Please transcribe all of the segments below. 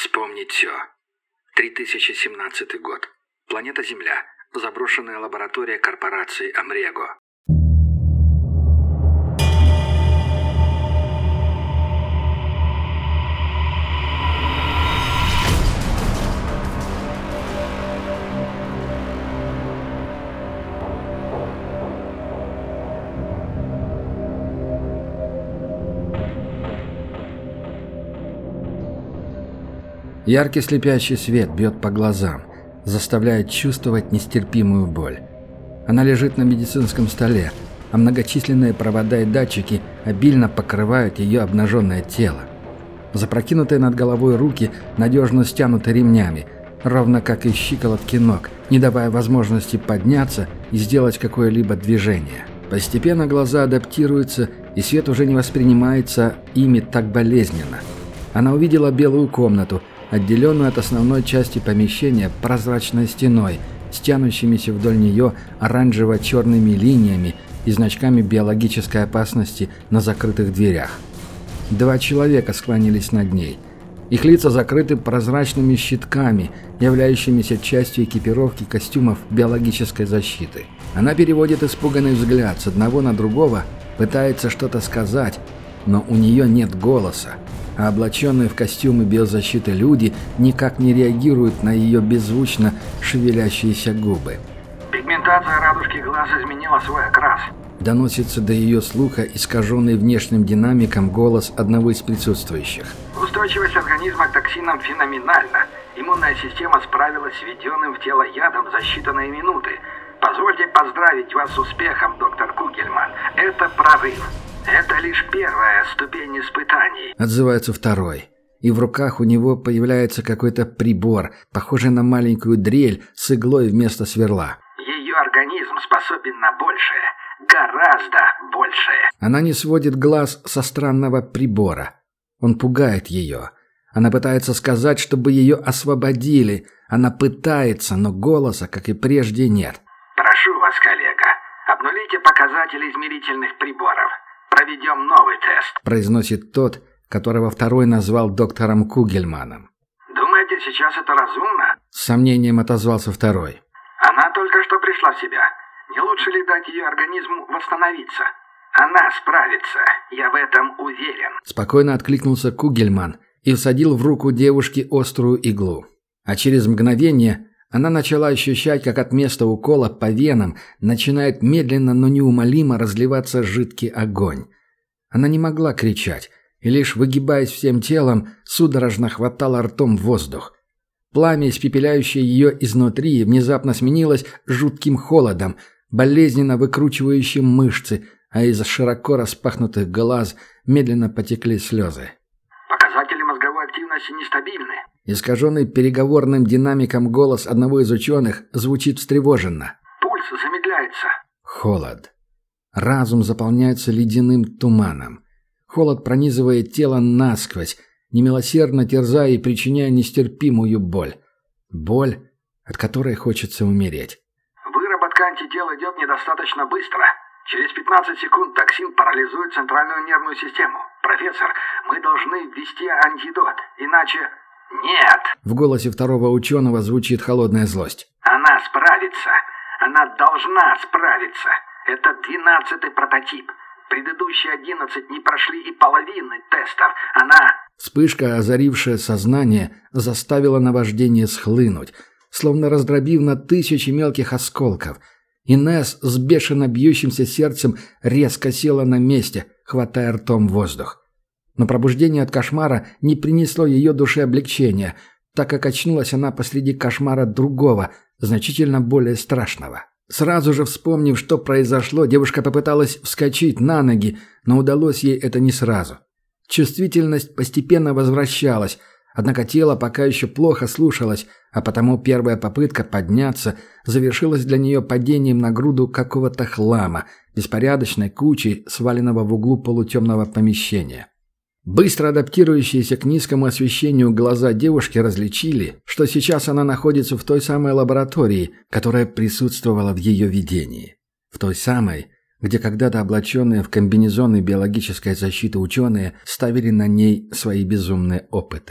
Вспомнить все. 3017 год. Планета Земля. Заброшенная лаборатория корпорации Амрего. Яркий слепящий свет бьет по глазам, заставляя чувствовать нестерпимую боль. Она лежит на медицинском столе, а многочисленные провода и датчики обильно покрывают ее обнаженное тело. Запрокинутые над головой руки надежно стянуты ремнями, ровно как и щиколотки ног, не давая возможности подняться и сделать какое-либо движение. Постепенно глаза адаптируются, и свет уже не воспринимается ими так болезненно. Она увидела белую комнату, отделенную от основной части помещения прозрачной стеной, с тянущимися вдоль нее оранжево-черными линиями и значками биологической опасности на закрытых дверях. 2 человека склонились над ней. Их лица закрыты прозрачными щитками, являющимися частью экипировки костюмов биологической защиты. Она переводит испуганный взгляд с одного на другого, пытается что-то сказать, но у нее нет голоса, а облаченные в костюмы биозащиты люди никак не реагируют на ее беззвучно шевелящиеся губы. Пигментация радужки глаз изменила свой окрас. Доносится до ее слуха искаженный внешним динамиком голос одного из присутствующих. Устойчивость организма к токсинам феноменальна. Иммунная система справилась с введенным в тело ядом за считанные минуты. Позвольте поздравить вас с успехом, доктор Кугельман. Это прорыв. Это лишь первая ступень испытаний. Отзывается второй. И в руках у него появляется какой-то прибор, похожий на маленькую дрель с иглой вместо сверла. Ее организм способен на большее. Гораздо большее. Она не сводит глаз со странного прибора. Он пугает ее. Она пытается сказать, чтобы ее освободили. Она пытается, но голоса, как и прежде, нет. Прошу вас, коллега, обнулите показатели измерительных приборов. Проведем новый тест. Произносит тот, которого второй назвал доктором Кугельманом. Думаете, сейчас это разумно? С сомнением отозвался второй. Она только что пришла в себя. Не лучше ли дать ее организму восстановиться? Она справится, я в этом уверен. Спокойно откликнулся Кугельман и всадил в руку девушки острую иглу. А через мгновение она начала ощущать, как от места укола по венам начинает медленно, но неумолимо разливаться жидкий огонь. Она не могла кричать, и лишь выгибаясь всем телом, судорожно хватала ртом воздух. Пламя, испепеляющее ее изнутри, внезапно сменилось жутким холодом, болезненно выкручивающим мышцы, а из широко распахнутых глаз медленно потекли слезы. Показатели мозговой активности нестабильны. Искаженный переговорным динамиком голос одного из ученых звучит встревоженно. Пульс замедляется. Холод. Разум заполняется ледяным туманом. Холод пронизывает тело насквозь, немилосердно терзая и причиняя нестерпимую боль. Боль, от которой хочется умереть. Выработка антител идет недостаточно быстро. Через 15 секунд токсин парализует центральную нервную систему. Профессор, мы должны ввести антидот, иначе... Нет! В голосе второго ученого звучит холодная злость. Она справится. Она должна справиться. Это 12-й прототип. Предыдущие 11 не прошли и половины тестов. Она... Вспышка, озарившая сознание, заставила наваждение схлынуть, словно раздробив на тысячи мелких осколков. Инесс с бешено бьющимся сердцем резко села на месте, хватая ртом воздух. Но пробуждение от кошмара не принесло ее душе облегчения, так как очнулась она посреди кошмара другого, значительно более страшного. Сразу же вспомнив, что произошло, девушка попыталась вскочить на ноги, но удалось ей это не сразу. Чувствительность постепенно возвращалась, однако тело пока еще плохо слушалось, а потому первая попытка подняться завершилась для нее падением на груду какого-то хлама, беспорядочной кучей, сваленного в углу полутемного помещения. Быстро адаптирующиеся к низкому освещению глаза девушки различили, что сейчас она находится в той самой лаборатории, которая присутствовала в ее видении. В той самой, где когда-то облаченные в комбинезоны биологической защиты ученые ставили на ней свои безумные опыты.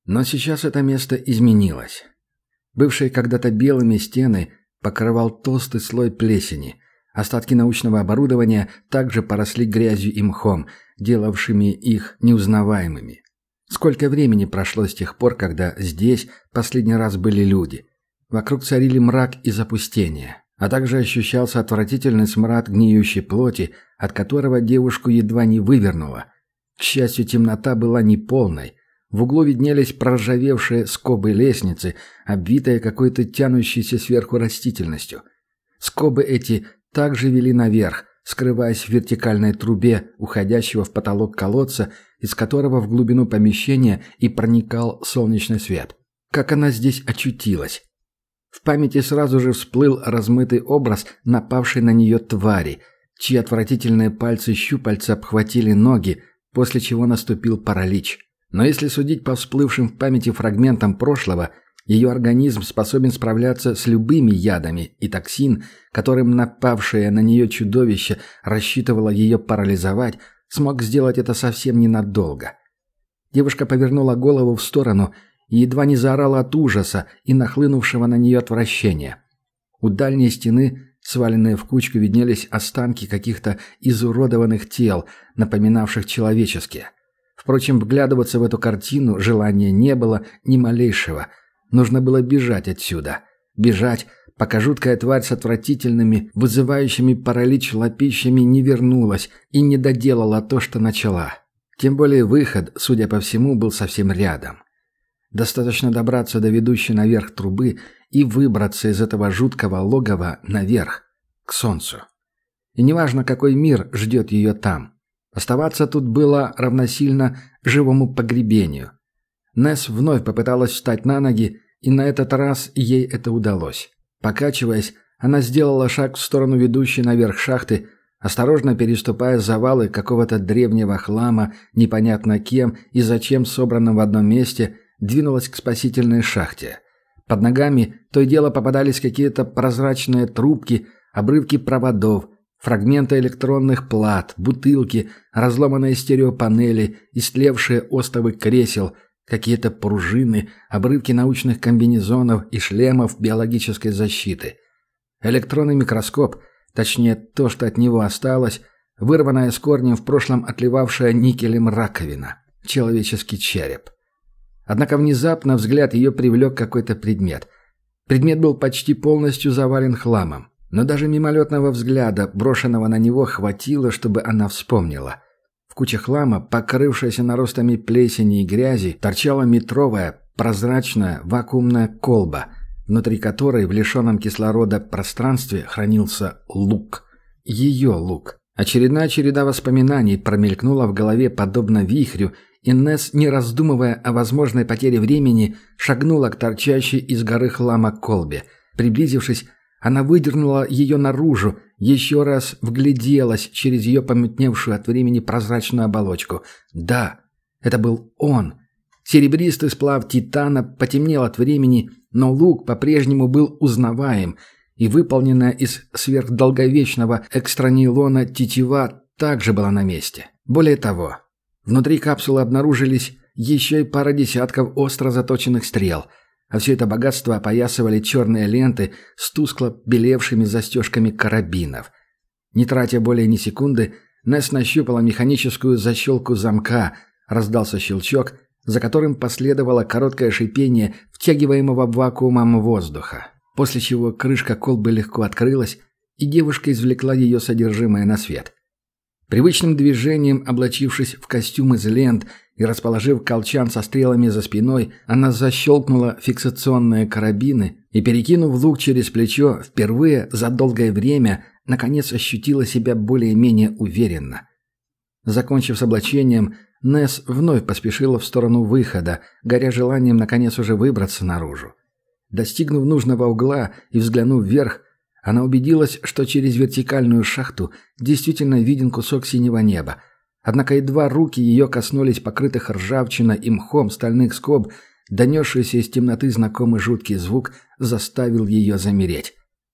Но сейчас это место изменилось. Бывшие когда-то белыми стены покрывал толстый слой плесени. Остатки научного оборудования также поросли грязью и мхом, делавшими их неузнаваемыми. Сколько времени прошло с тех пор, когда здесь последний раз были люди? Вокруг царили мрак и запустение, а также ощущался отвратительный смрад гниющей плоти, от которого девушку едва не вывернуло. К счастью, темнота была неполной. В углу виднелись проржавевшие скобы лестницы, обвитые какой-то тянущейся сверху растительностью. Скобы эти также вели наверх, скрываясь в вертикальной трубе, уходящего в потолок колодца, из которого в глубину помещения и проникал солнечный свет. Как она здесь очутилась? В памяти сразу же всплыл размытый образ напавшей на нее твари, чьи отвратительные пальцы-щупальца обхватили ноги, после чего наступил паралич. Но если судить по всплывшим в памяти фрагментам прошлого, ее организм способен справляться с любыми ядами, и токсин, которым напавшее на нее чудовище рассчитывало ее парализовать, смог сделать это совсем ненадолго. Девушка повернула голову в сторону и едва не заорала от ужаса и нахлынувшего на нее отвращения. У дальней стены, сваленные в кучку, виднелись останки каких-то изуродованных тел, напоминавших человеческие. Впрочем, вглядываться в эту картину желания не было ни малейшего. Нужно было бежать отсюда. Бежать, пока жуткая тварь с отвратительными, вызывающими паралич лапищами не вернулась и не доделала то, что начала. Тем более выход, судя по всему, был совсем рядом. Достаточно добраться до ведущей наверх трубы и выбраться из этого жуткого логова наверх, к солнцу. И неважно, какой мир ждет ее там. Оставаться тут было равносильно живому погребению. Несс вновь попыталась встать на ноги, и на этот раз ей это удалось. Покачиваясь, она сделала шаг в сторону ведущей наверх шахты, осторожно переступая завалы какого-то древнего хлама, непонятно кем и зачем собранным в одном месте, двинулась к спасительной шахте. Под ногами то и дело попадались какие-то прозрачные трубки, обрывки проводов, фрагменты электронных плат, бутылки, разломанные стереопанели, истлевшие остовы кресел, какие-то пружины, обрывки научных комбинезонов и шлемов биологической защиты. Электронный микроскоп, точнее то, что от него осталось, вырванная с корнем в прошлом отливавшая никелем раковина, человеческий череп. Однако внезапно взгляд ее привлек какой-то предмет. Предмет был почти полностью завален хламом. Но даже мимолетного взгляда, брошенного на него, хватило, чтобы она вспомнила. В куче хлама, покрывшейся наростами плесени и грязи, торчала метровая, прозрачная, вакуумная колба, внутри которой в лишенном кислорода пространстве хранился лук. Ее лук. Очередная череда воспоминаний промелькнула в голове подобно вихрю, и Несс, не раздумывая о возможной потере времени, шагнула к торчащей из горы хлама колбе. Приблизившись, она выдернула ее наружу, еще раз вгляделась через ее помутневшую от времени прозрачную оболочку. Да, это был он. Серебристый сплав титана потемнел от времени, но лук по-прежнему был узнаваем, и выполненная из сверхдолговечного экстранейлона тетива также была на месте. Более того, внутри капсулы обнаружились еще и пара десятков остро заточенных стрел – а все это богатство опоясывали черные ленты с тускло белевшими застежками карабинов. Не тратя более ни секунды, Несс нащупала механическую защелку замка, раздался щелчок, за которым последовало короткое шипение втягиваемого вакуумом воздуха, после чего крышка колбы легко открылась, и девушка извлекла ее содержимое на свет. Привычным движением, облачившись в костюм из лент и расположив колчан со стрелами за спиной, она защелкнула фиксационные карабины и, перекинув лук через плечо, впервые за долгое время наконец ощутила себя более-менее уверенно. Закончив с облачением, Несс вновь поспешила в сторону выхода, горя желанием наконец уже выбраться наружу. Достигнув нужного угла и взглянув вверх, она убедилась, что через вертикальную шахту действительно виден кусок синего неба. Однако едва руки ее коснулись покрытых ржавчиной и мхом стальных скоб, донесшийся из темноты знакомый жуткий звук заставил ее замереть.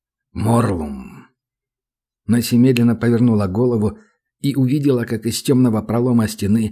«Морлум!» Несси медленно повернула голову и увидела, как из темного пролома стены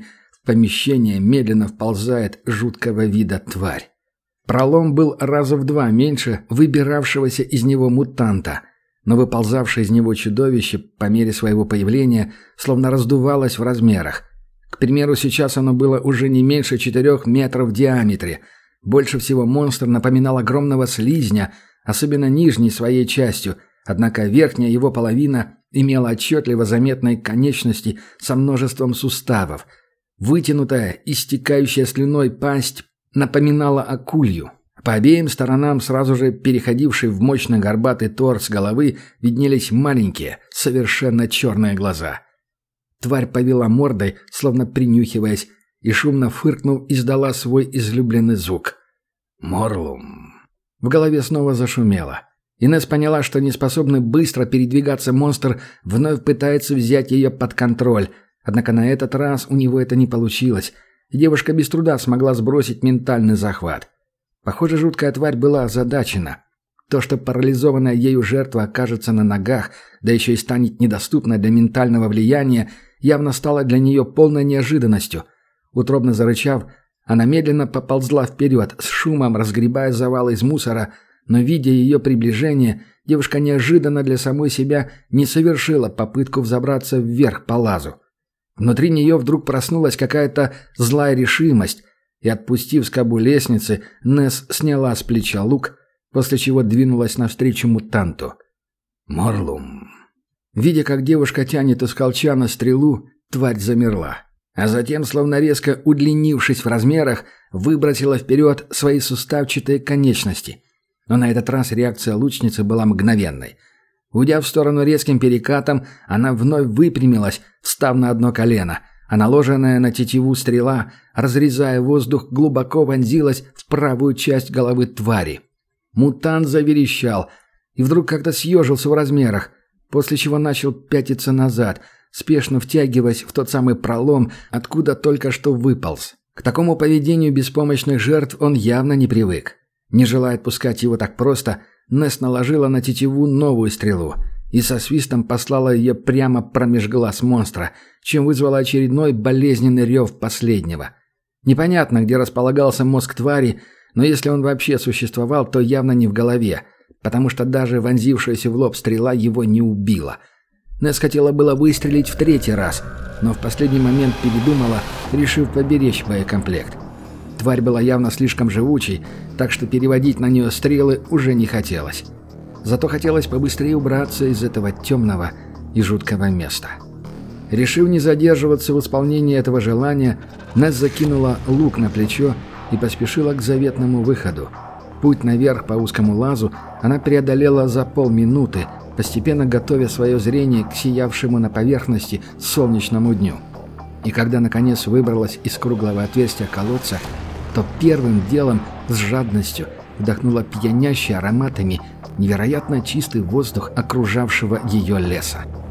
В помещение медленно вползает жуткого вида тварь. Пролом был раза в 2 меньше выбиравшегося из него мутанта, но выползавшее из него чудовище по мере своего появления словно раздувалось в размерах. К примеру, сейчас оно было уже не меньше 4 метров в диаметре. Больше всего монстр напоминал огромного слизня, особенно нижней своей частью, однако верхняя его половина имела отчетливо заметные конечности со множеством суставов. Вытянутая, истекающая слюной пасть напоминала акулью. По обеим сторонам, сразу же переходившей в мощный горбатый торс головы, виднелись маленькие, совершенно черные глаза. Тварь повела мордой, словно принюхиваясь, и, шумно фыркнув, издала свой излюбленный звук. «Морлум». В голове снова зашумело. Инесс поняла, что неспособный быстро передвигаться монстр вновь пытается взять ее под контроль, однако на этот раз у него это не получилось, и девушка без труда смогла сбросить ментальный захват. Похоже, жуткая тварь была озадачена. То, что парализованная ею жертва окажется на ногах, да еще и станет недоступной для ментального влияния, явно стало для нее полной неожиданностью. Утробно зарычав, она медленно поползла вперед, с шумом разгребая завалы из мусора, но, видя ее приближение, девушка неожиданно для самой себя не совершила попытку взобраться вверх по лазу. Внутри нее вдруг проснулась какая-то злая решимость, и, отпустив скобу лестницы, Несс сняла с плеча лук, после чего двинулась навстречу мутанту. «Морлум». Видя, как девушка тянет из колчана стрелу, тварь замерла, а затем, словно резко удлинившись в размерах, выбросила вперед свои суставчатые конечности. Но на этот раз реакция лучницы была мгновенной. Уйдя в сторону резким перекатом, она вновь выпрямилась, встав на одно колено, а наложенная на тетиву стрела, разрезая воздух, глубоко вонзилась в правую часть головы твари. Мутант заверещал и вдруг как-то съежился в размерах, после чего начал пятиться назад, спешно втягиваясь в тот самый пролом, откуда только что выполз. К такому поведению беспомощных жертв он явно не привык. Не желая отпускать его так просто, Несс наложила на тетиву новую стрелу и со свистом послала ее прямо промеж глаз монстра, чем вызвала очередной болезненный рев последнего. Непонятно, где располагался мозг твари, но если он вообще существовал, то явно не в голове, потому что даже вонзившаяся в лоб стрела его не убила. Несс хотела было выстрелить в 3-й раз, но в последний момент передумала, решив поберечь боекомплект. Тварь была явно слишком живучей, так что переводить на нее стрелы уже не хотелось. Зато хотелось побыстрее убраться из этого темного и жуткого места. Решив не задерживаться в исполнении этого желания, Несс закинула лук на плечо и поспешила к заветному выходу. Путь наверх по узкому лазу она преодолела за полминуты, постепенно готовя свое зрение к сиявшему на поверхности солнечному дню. И когда наконец выбралась из круглого отверстия колодца, то первым делом с жадностью вдохнула пьянящий ароматами невероятно чистый воздух окружавшего ее леса.